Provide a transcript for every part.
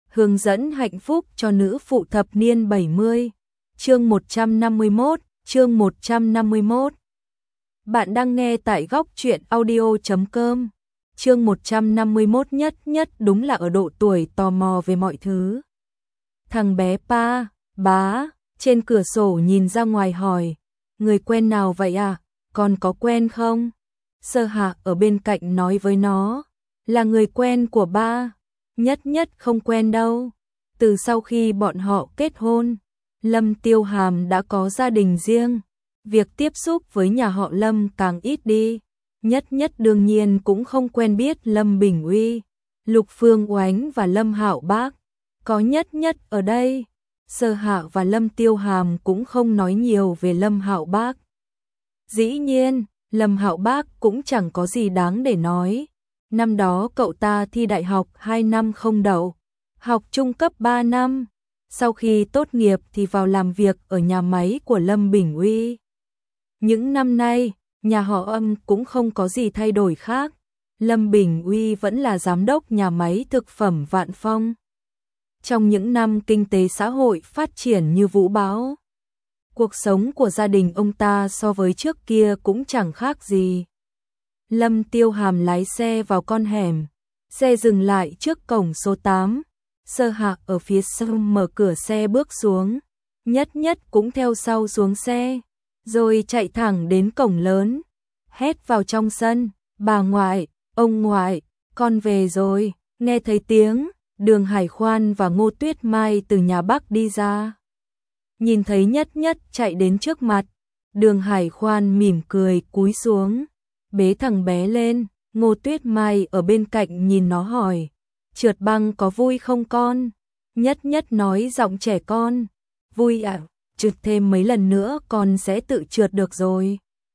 hướng dẫn hạnh phúc cho nữ phụ thập niên 70. Chương 151, chương 151. Bạn đang nghe tại góc truyện audio.com. Chương 151 nhất đúng là ở độ tuổi tò mò về mọi thứ. Thằng bé pa, bá, trên cửa sổ nhìn ra ngoài hỏi, người quen nào vậy à, con có quen không? Sơ Hạ ở bên cạnh nói với nó, là người quen của ba. Nhất không quen đâu. Từ sau khi bọn họ kết hôn, Lâm Tiêu Hàm đã có gia đình riêng, việc tiếp xúc với nhà họ Lâm càng ít đi. Nhất đương nhiên cũng không quen biết Lâm Bình Uy, Lục Phương Oánh và Lâm Hạo Bác. Có nhất ở đây, Sơ Hạ và Lâm Tiêu Hàm cũng không nói nhiều về Lâm Hạo Bác. Dĩ nhiên, Lâm Hạo Bác cũng chẳng có gì đáng để nói. Năm đó cậu ta thi đại học 2 năm không đậu, học trung cấp 3 năm. Sau khi tốt nghiệp thì vào làm việc ở nhà máy của Lâm Bình Uy. Những năm nay, nhà họ Âm cũng không có gì thay đổi khác. Lâm Bình Uy vẫn là giám đốc nhà máy thực phẩm Vạn Phong. Trong những năm kinh tế xã hội phát triển như vũ bão, cuộc sống của gia đình ông ta so với trước kia cũng chẳng khác gì. Lâm Tiêu Hàm lái xe vào con hẻm, xe dừng lại trước cổng số 8. Sơ Hạ ở phía sau mở cửa xe bước xuống, nhất cũng theo sau xuống xe, rồi chạy thẳng đến cổng lớn, hét vào trong sân, bà ngoại, ông ngoại, con về rồi. Nghe thấy tiếng, Đường Hải Khoan và Ngô Tuyết Mai từ nhà Bắc đi ra. Nhìn thấy nhất chạy đến trước mặt, Đường Hải Khoan mỉm cười cúi xuống, bế thằng bé lên. Ngô Tuyết Mai ở bên cạnh nhìn nó hỏi, trượt băng có vui không con? Nhất nói giọng trẻ con, vui ạ, trượt thêm mấy lần nữa con sẽ tự trượt được rồi.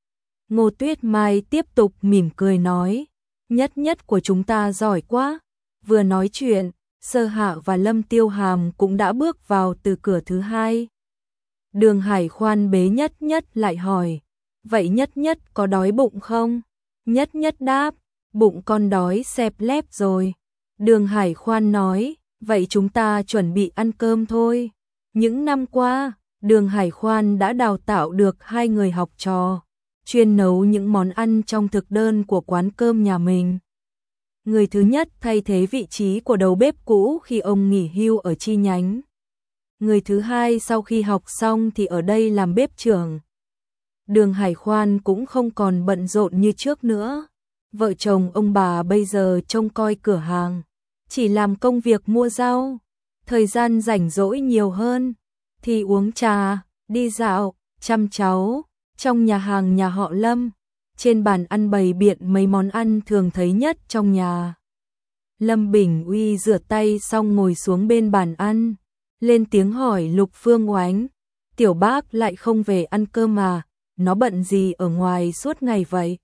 Ngô Tuyết Mai tiếp tục mỉm cười nói, nhất của chúng ta giỏi quá. Vừa nói chuyện, Sơ Hạ và Lâm Tiêu Hàm cũng đã bước vào từ cửa thứ hai. Đường Hải Khoan bế nhất lại hỏi, vậy nhất có đói bụng không? Nhất đáp, bụng con đói xẹp lép rồi. Đường Hải Khoan nói, vậy chúng ta chuẩn bị ăn cơm thôi. Những năm qua, Đường Hải Khoan đã đào tạo được 2 người học trò, chuyên nấu những món ăn trong thực đơn của quán cơm nhà mình. Người thứ nhất thay thế vị trí của đầu bếp cũ khi ông nghỉ hưu ở chi nhánh. Người thứ hai sau khi học xong thì ở đây làm bếp trưởng. Đường Hải Khoan cũng không còn bận rộn như trước nữa. Vợ chồng ông bà bây giờ trông coi cửa hàng, chỉ làm công việc mua rau. Thời gian rảnh rỗi nhiều hơn thì uống trà, đi dạo, chăm cháu. Trong nhà hàng nhà họ Lâm, trên bàn ăn bày biện mấy món ăn thường thấy nhất trong nhà. Lâm Bình Uy rửa tay xong ngồi xuống bên bàn ăn, lên tiếng hỏi Lục Phương Oánh, tiểu bác lại không về ăn cơm mà, nó bận gì ở ngoài suốt ngày vậy?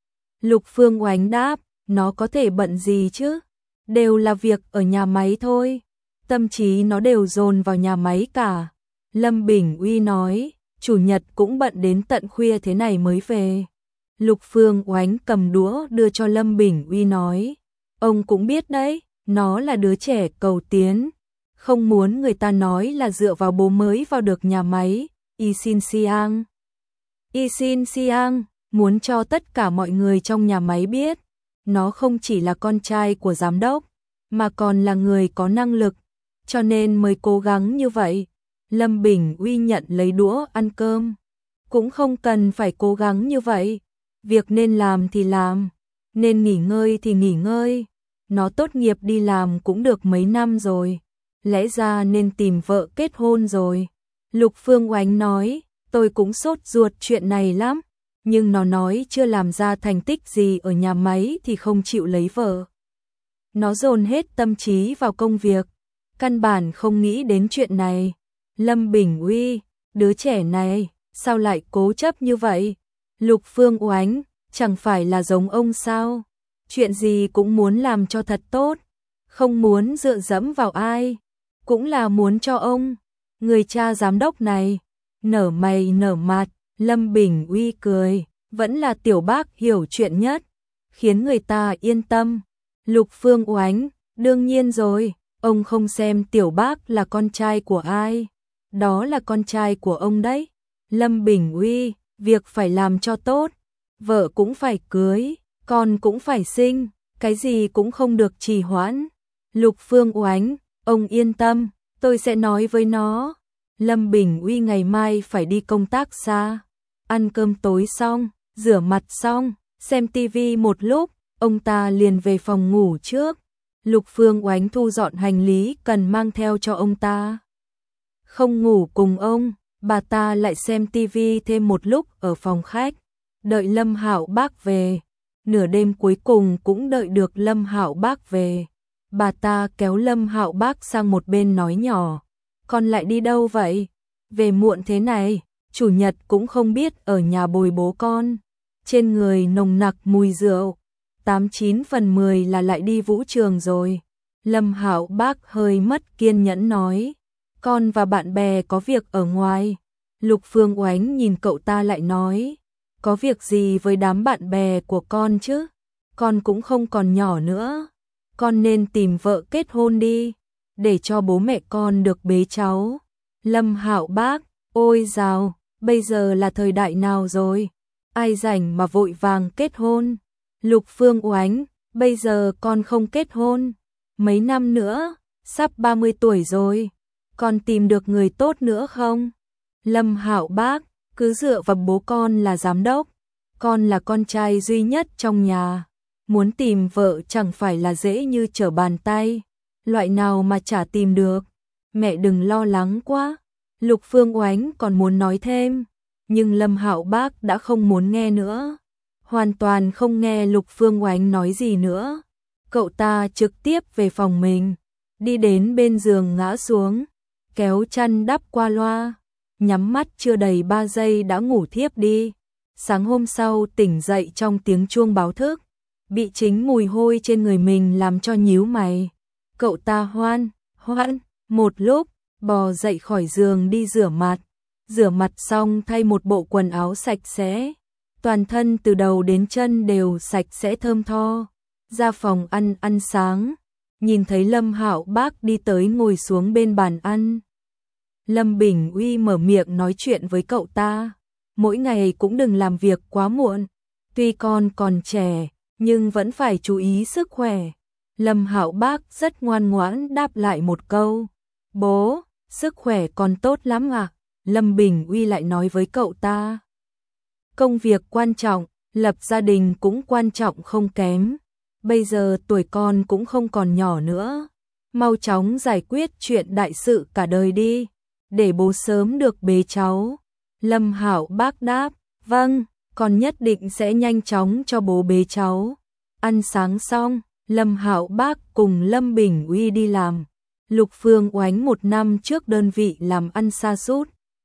Lục Phương Oánh đáp, nó có thể bận gì chứ, đều là việc ở nhà máy thôi, tâm trí nó đều dồn vào nhà máy cả. Lâm Bình Uy nói, chủ nhật cũng bận đến tận khuya thế này mới về. Lục Phương Oánh cầm đũa đưa cho Lâm Bình Uy nói, ông cũng biết đấy, nó là đứa trẻ cầu tiến, không muốn người ta nói là dựa vào bố mới vào được nhà máy. Y Xin Siang muốn cho tất cả mọi người trong nhà máy biết, nó không chỉ là con trai của giám đốc, mà còn là người có năng lực, cho nên mới cố gắng như vậy. Lâm Bình Uy nhận lấy đũa ăn cơm, cũng không cần phải cố gắng như vậy, việc nên làm thì làm, nên nghỉ ngơi thì nghỉ ngơi. Nó tốt nghiệp đi làm cũng được mấy năm rồi, lẽ ra nên tìm vợ kết hôn rồi. Lục Phương Oánh nói, tôi cũng sốt ruột chuyện này lắm, nhưng nó nói chưa làm ra thành tích gì ở nhà máy thì không chịu lấy vợ. Nó dồn hết tâm trí vào công việc, căn bản không nghĩ đến chuyện này. Lâm Bình Uy, đứa trẻ này, sao lại cố chấp như vậy? Lục Phương Oánh, chẳng phải là giống ông sao? Chuyện gì cũng muốn làm cho thật tốt, không muốn dựa dẫm vào ai, cũng là muốn cho ông, người cha giám đốc này, nở mày nở mặt. Lâm Bình Uy cười, vẫn là tiểu bác hiểu chuyện nhất, khiến người ta yên tâm. Lục Phương Oánh, đương nhiên rồi, Ông không xem Tiểu Bác là con trai của ai? Đó là con trai của ông đấy. Lâm Bình Uy, việc phải làm cho tốt, vợ cũng phải cưới, con cũng phải sinh, cái gì cũng không được trì hoãn. Lục Phương Oánh, ông yên tâm, tôi sẽ nói với nó. Lâm Bình Uy ngày mai phải đi công tác xa. Ăn cơm tối xong, rửa mặt xong, xem tivi một lúc, ông ta liền về phòng ngủ trước. Lục Phương Oánh thu dọn hành lý cần mang theo cho ông ta. Không ngủ cùng ông, bà ta lại xem tivi thêm một lúc ở phòng khách, đợi Lâm Hạo Bác về. Nửa đêm cuối cùng cũng đợi được Lâm Hạo Bác về. Bà ta kéo Lâm Hạo Bác sang một bên nói nhỏ, con lại đi đâu vậy? Về muộn thế này, chủ nhật cũng không biết ở nhà bồi bố con. Trên người nồng nặc mùi rượu, 89/10 là lại đi vũ trường rồi. Lâm Hạo Bác hơi mất kiên nhẫn nói, con và bạn bè có việc ở ngoài. Lục Phương Oánh nhìn cậu ta lại nói, có việc gì với đám bạn bè của con chứ? Con cũng không còn nhỏ nữa, con nên tìm vợ kết hôn đi, để cho bố mẹ con được bế cháu. Lâm Hạo Bác, ôi dào, bây giờ là thời đại nào rồi? Ai rảnh mà vội vàng kết hôn? Lục Phương Oánh, bây giờ con không kết hôn, mấy năm nữa, sắp 30 tuổi rồi, con tìm được người tốt nữa không? Lâm Hạo Bác, cứ dựa vào bố con là giám đốc, con là con trai duy nhất trong nhà, muốn tìm vợ chẳng phải là dễ như trở bàn tay, loại nào mà chả tìm được. Mẹ đừng lo lắng quá. Lục Phương Oánh còn muốn nói thêm, nhưng Lâm Hạo Bác đã không muốn nghe nữa. Hoàn toàn không nghe Lục Phương Oánh nói gì nữa. Cậu ta trực tiếp về phòng mình, đi đến bên giường ngã xuống, kéo chăn đắp qua loa, nhắm mắt chưa đầy 3 giây đã ngủ thiếp đi. Sáng hôm sau tỉnh dậy trong tiếng chuông báo thức, bị chính mùi hôi trên người mình làm cho nhíu mày. Cậu ta hoan một lúc, bò dậy khỏi giường đi rửa mặt xong thay một bộ quần áo sạch sẽ, toàn thân từ đầu đến chân đều sạch sẽ thơm tho, ra phòng ăn sáng, nhìn thấy Lâm Hạo Bác đi tới ngồi xuống bên bàn ăn. Lâm Bình Uy mở miệng nói chuyện với cậu ta, mỗi ngày cũng đừng làm việc quá muộn, tuy con còn trẻ, nhưng vẫn phải chú ý sức khỏe. Lâm Hạo Bác rất ngoan ngoãn đáp lại một câu, bố, sức khỏe con tốt lắm ạ. Lâm Bình Uy lại nói với cậu ta, công việc quan trọng, lập gia đình cũng quan trọng không kém, bây giờ tuổi con cũng không còn nhỏ nữa, mau chóng giải quyết chuyện đại sự cả đời đi, để bố sớm được bế cháu. Lâm Hạo Bác đáp, vâng, con nhất định sẽ nhanh chóng cho bố bế cháu. Ăn sáng xong, Lâm Hạo Bác cùng Lâm Bình Uy đi làm. Lục Phương Oánh 1 năm trước đơn vị làm ăn sa sút,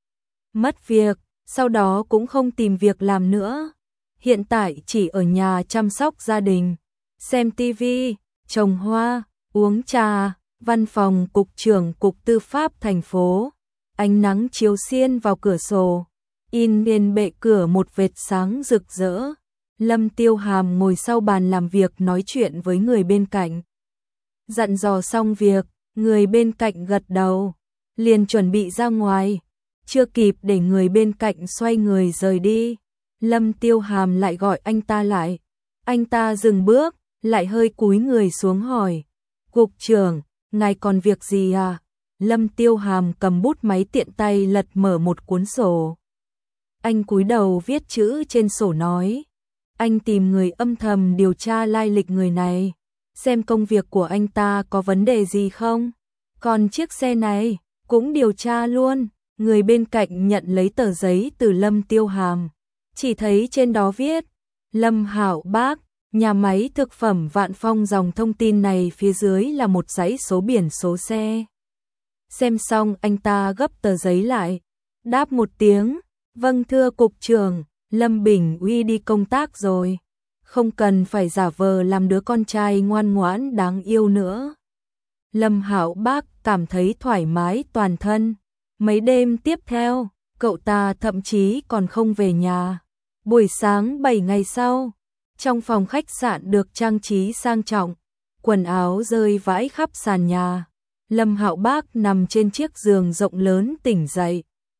mất việc, sau đó cũng không tìm việc làm nữa. Hiện tại chỉ ở nhà chăm sóc gia đình, xem tivi, trồng hoa, uống trà. Văn phòng cục trưởng cục tư pháp thành phố, ánh nắng chiếu xiên vào cửa sổ, in lên bệ cửa một vệt sáng rực rỡ. Lâm Tiêu Hàm ngồi sau bàn làm việc nói chuyện với người bên cạnh. Dặn dò xong việc, người bên cạnh gật đầu, liền chuẩn bị ra ngoài, chưa kịp để người bên cạnh xoay người rời đi. Lâm Tiêu Hàm lại gọi anh ta lại, anh ta dừng bước, lại hơi cúi người xuống hỏi, cục trưởng, ngài còn việc gì à? Lâm Tiêu Hàm cầm bút máy tiện tay lật mở một cuốn sổ. Anh cúi đầu viết chữ trên sổ nói, anh tìm người âm thầm điều tra lai lịch người này, xem công việc của anh ta có vấn đề gì không. Còn chiếc xe này, cũng điều tra luôn. Người bên cạnh nhận lấy tờ giấy từ Lâm Tiêu Hàm, chỉ thấy trên đó viết, Lâm Hạo Bác, nhà máy thực phẩm Vạn Phong. Dòng thông tin này phía dưới là một dãy số biển số xe. Xem xong anh ta gấp tờ giấy lại, đáp một tiếng, vâng thưa cục trưởng, Lâm Bình Uy đi công tác rồi, không cần phải giả vờ làm đứa con trai ngoan ngoãn đáng yêu nữa. Lâm Hạo Bác cảm thấy thoải mái toàn thân. Mấy đêm tiếp theo, cậu ta thậm chí còn không về nhà. Buổi sáng 7 ngày sau, trong phòng khách sạn được trang trí sang trọng, quần áo rơi vãi khắp sàn nhà, Lâm Hạo Bác nằm trên chiếc giường rộng lớn tỉnh dậy.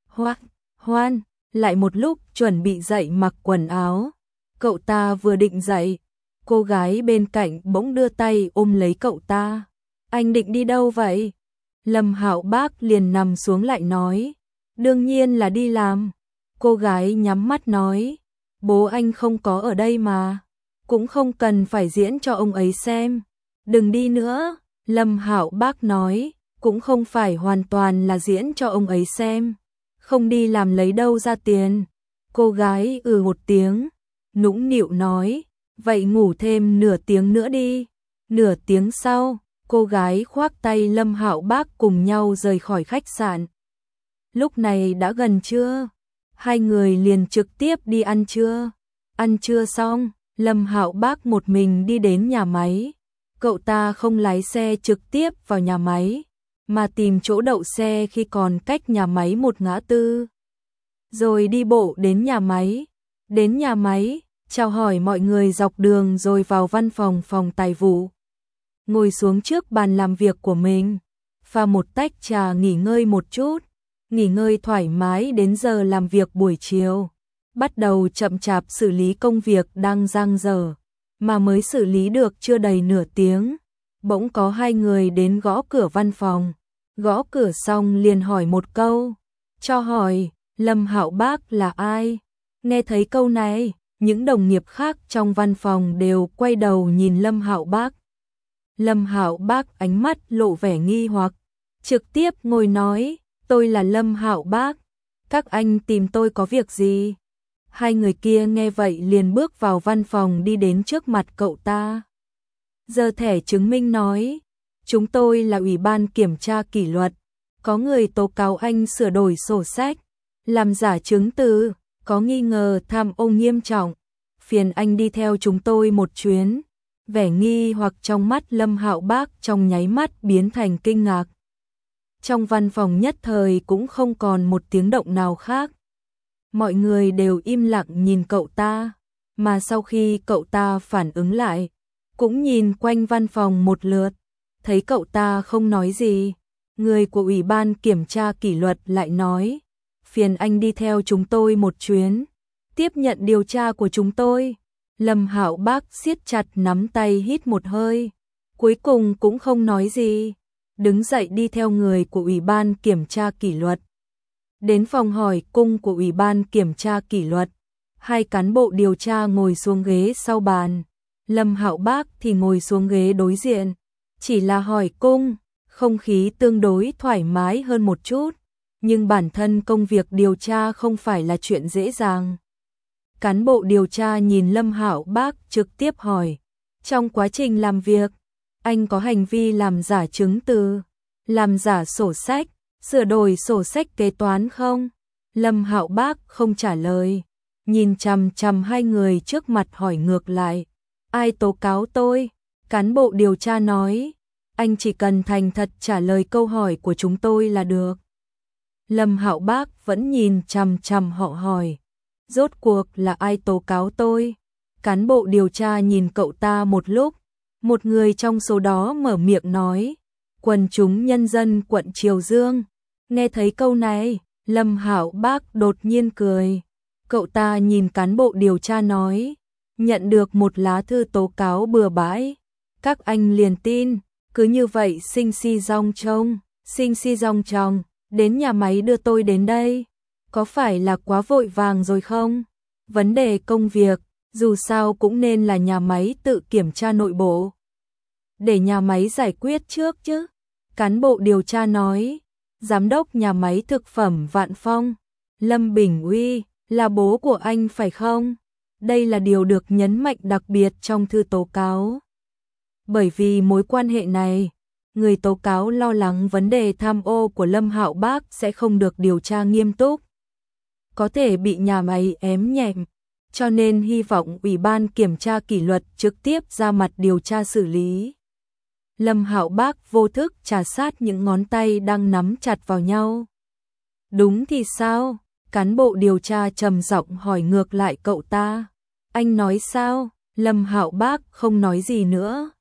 Hoan, lại một lúc chuẩn bị dậy mặc quần áo. Cậu ta vừa định dậy, cô gái bên cạnh bỗng đưa tay ôm lấy cậu ta. Anh định đi đâu vậy? Lâm Hạo Bác liền nằm xuống lại nói. Đương nhiên là đi làm. Cô gái nhắm mắt nói. Bố anh không có ở đây mà. Cũng không cần phải diễn cho ông ấy xem. Đừng đi nữa. Lâm Hạo Bác nói. Cũng không phải hoàn toàn là diễn cho ông ấy xem. Không đi làm lấy đâu ra tiền. Cô gái một tiếng. Nũng nịu nói. Vậy ngủ thêm nửa tiếng nữa đi. Nửa tiếng sau, cô gái khoác tay Lâm Hạo Bác cùng nhau rời khỏi khách sạn. Lúc này đã gần trưa, hai người liền trực tiếp đi ăn trưa. Ăn trưa xong, Lâm Hạo Bác một mình đi đến nhà máy. Cậu ta không lái xe trực tiếp vào nhà máy, mà tìm chỗ đậu xe khi còn cách nhà máy một ngã tư. Rồi đi bộ đến nhà máy. Đến nhà máy, chào hỏi mọi người dọc đường rồi vào văn phòng phòng tài vụ. Ngồi xuống trước bàn làm việc của mình, pha một tách trà nghỉ ngơi một chút, nghỉ ngơi thoải mái đến giờ làm việc buổi chiều. Bắt đầu chậm chạp xử lý công việc đang dang dở, mà mới xử lý được chưa đầy nửa tiếng. Bỗng có hai người đến gõ cửa văn phòng, gõ cửa xong liền hỏi một câu. Cho hỏi, Lâm Hạo Bác là ai? Nghe thấy câu này, những đồng nghiệp khác trong văn phòng đều quay đầu nhìn Lâm Hạo Bác. Lâm Hạo Bác ánh mắt lộ vẻ nghi hoặc, trực tiếp ngồi nói, tôi là Lâm Hạo Bác, các anh tìm tôi có việc gì? Hai người kia nghe vậy liền bước vào văn phòng đi đến trước mặt cậu ta. Giơ thẻ chứng minh nói, chúng tôi là Ủy ban Kiểm tra Kỷ luật, có người tố cáo anh sửa đổi sổ sách, làm giả chứng từ, có nghi ngờ tham ô nghiêm trọng, phiền anh đi theo chúng tôi một chuyến. Vẻ nghi hoặc trong mắt Lâm Hạo Bác trong nháy mắt biến thành kinh ngạc. Trong văn phòng nhất thời cũng không còn một tiếng động nào khác. Mọi người đều im lặng nhìn cậu ta, mà sau khi cậu ta phản ứng lại, cũng nhìn quanh văn phòng một lượt, thấy cậu ta không nói gì. Người của Ủy ban Kiểm tra Kỷ luật lại nói, phiền anh đi theo chúng tôi một chuyến, tiếp nhận điều tra của chúng tôi. Lâm Hạo Bác siết chặt nắm tay hít một hơi, cuối cùng cũng không nói gì, đứng dậy đi theo người của Ủy ban Kiểm tra Kỷ luật. Đến phòng hỏi cung của Ủy ban Kiểm tra Kỷ luật, hai cán bộ điều tra ngồi xuống ghế sau bàn, Lâm Hạo Bác thì ngồi xuống ghế đối diện, chỉ là hỏi cung, không khí tương đối thoải mái hơn một chút, nhưng bản thân công việc điều tra không phải là chuyện dễ dàng. Cán bộ điều tra nhìn Lâm Hạo Bác trực tiếp hỏi, trong quá trình làm việc, anh có hành vi làm giả chứng từ, làm giả sổ sách, sửa đổi sổ sách kế toán không? Lâm Hạo Bác không trả lời, nhìn chằm chằm hai người trước mặt hỏi ngược lại, ai tố cáo tôi? Cán bộ điều tra nói, anh chỉ cần thành thật trả lời câu hỏi của chúng tôi là được. Lâm Hạo Bác vẫn nhìn chằm chằm họ hỏi, rốt cuộc là ai tố cáo tôi? Cán bộ điều tra nhìn cậu ta một lúc, một người trong số đó mở miệng nói, quần chúng nhân dân quận Triều Dương. Nghe thấy câu này, Lâm Hạo Bác đột nhiên cười. Cậu ta nhìn cán bộ điều tra nói, nhận được một lá thư tố cáo bừa bãi, các anh liền tin, cứ như vậy xinh xi rong trông, đến nhà máy đưa tôi đến đây. Có phải là quá vội vàng rồi không? Vấn đề công việc, dù sao cũng nên là nhà máy tự kiểm tra nội bộ. Để nhà máy giải quyết trước chứ. Cán bộ điều tra nói, giám đốc nhà máy thực phẩm Vạn Phong, Lâm Bình Uy, là bố của anh phải không? Đây là điều được nhấn mạnh đặc biệt trong thư tố cáo. Bởi vì mối quan hệ này, người tố cáo lo lắng vấn đề tham ô của Lâm Hạo Bác sẽ không được điều tra nghiêm túc, có thể bị nhà máy ém nhẹm, cho nên hy vọng Ủy ban Kiểm tra Kỷ luật trực tiếp ra mặt điều tra xử lý. Lâm Hạo Bác vô thức trà sát những ngón tay đang nắm chặt vào nhau. Đúng thì sao? Cán bộ điều tra trầm giọng hỏi ngược lại cậu ta. Anh nói sao? Lâm Hạo Bác không nói gì nữa.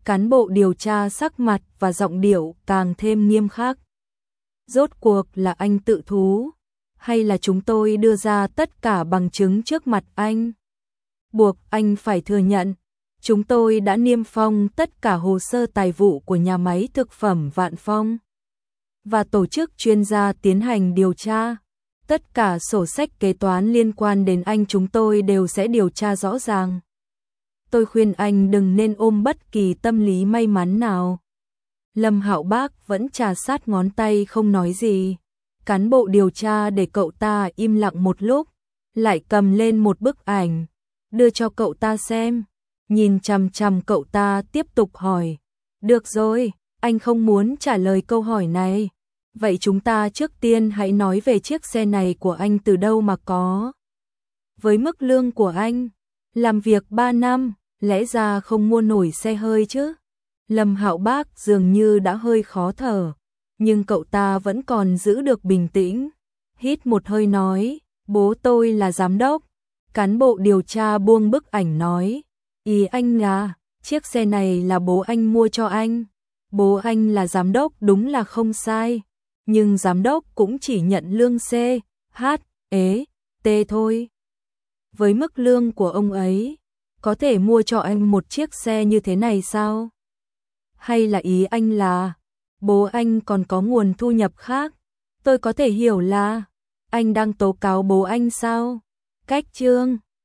Cán bộ điều tra sắc mặt và giọng điệu càng thêm nghiêm khắc. Rốt cuộc là anh tự thú, hay là chúng tôi đưa ra tất cả bằng chứng trước mặt anh? Buộc anh phải thừa nhận, chúng tôi đã niêm phong tất cả hồ sơ tài vụ của nhà máy thực phẩm Vạn Phong và tổ chức chuyên gia tiến hành điều tra. Tất cả sổ sách kế toán liên quan đến anh chúng tôi đều sẽ điều tra rõ ràng. Tôi khuyên anh đừng nên ôm bất kỳ tâm lý may mắn nào. Lâm Hạo Bác vẫn chà sát ngón tay không nói gì. Cán bộ điều tra để cậu ta im lặng một lúc, lại cầm lên một bức ảnh, đưa cho cậu ta xem. Nhìn chằm chằm cậu ta tiếp tục hỏi. Được rồi, anh không muốn trả lời câu hỏi này. Vậy chúng ta trước tiên hãy nói về chiếc xe này của anh từ đâu mà có. Với mức lương của anh, làm việc 3 năm, lẽ ra không mua nổi xe hơi chứ. Lâm Hạo Bác dường như đã hơi khó thở, nhưng cậu ta vẫn còn giữ được bình tĩnh. Hít một hơi nói, bố tôi là giám đốc. Cán bộ điều tra buông bức ảnh nói, ý anh là, chiếc xe này là bố anh mua cho anh. Bố anh là giám đốc đúng là không sai, nhưng giám đốc cũng chỉ nhận lương C, H, E, T thôi. Với mức lương của ông ấy, có thể mua cho anh một chiếc xe như thế này sao? Hay là ý anh là, bố anh còn có nguồn thu nhập khác? Tôi có thể hiểu là, anh đang tố cáo bố anh sao? Cách chương